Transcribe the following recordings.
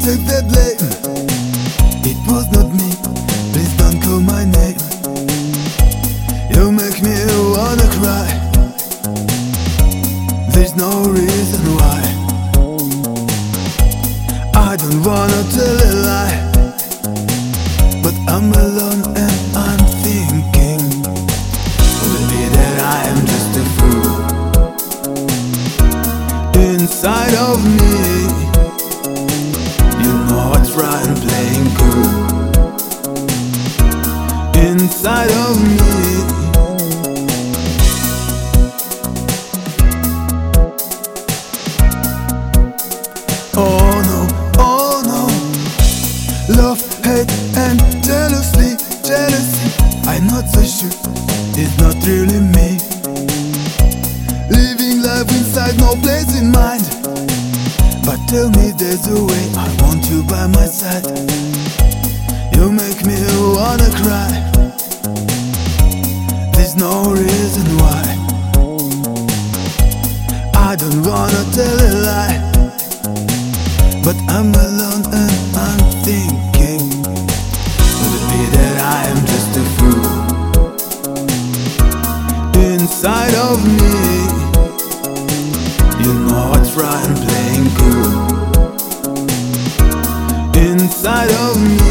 take the blame. It was not me, please don't call my name. You make me wanna cry. There's no reason why. I don't wanna tell a lie, but I'm alone and I'm thinking, could it be that I am just a fool? Inside of me, you know what's right, I'm playing cool. Inside of me, oh no, oh no. Love, hate and jealousy. I'm not so sure, it's not really me. Living life inside, no place in mind. But tell me there's a way, I want you by my side. You make me wanna cry. There's no reason why. I don't wanna tell a lie, but I'm alone and I'm thinking, could it be that I am just a fool? Inside of me, you know what's right, I'm playing cool. Inside of me,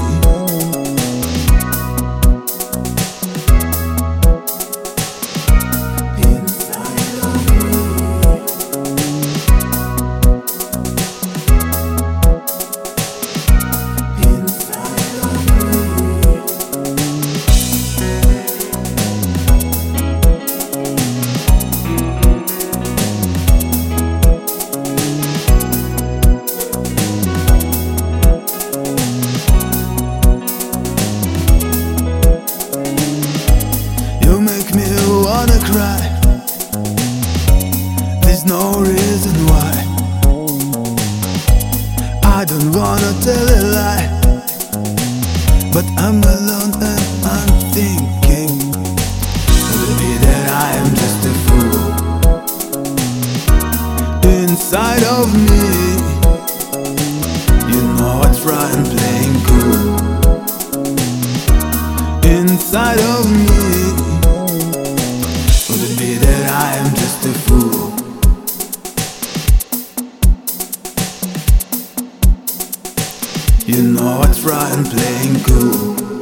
wanna cry. There's no reason why. I don't wanna tell a lie, but I'm alone and I'm thinking, could it be that I am just a fool? Inside of me, you know what's right, I'm playing cool. Inside of me, could it be that I am just a fool? You know what's right, I'm playing cool.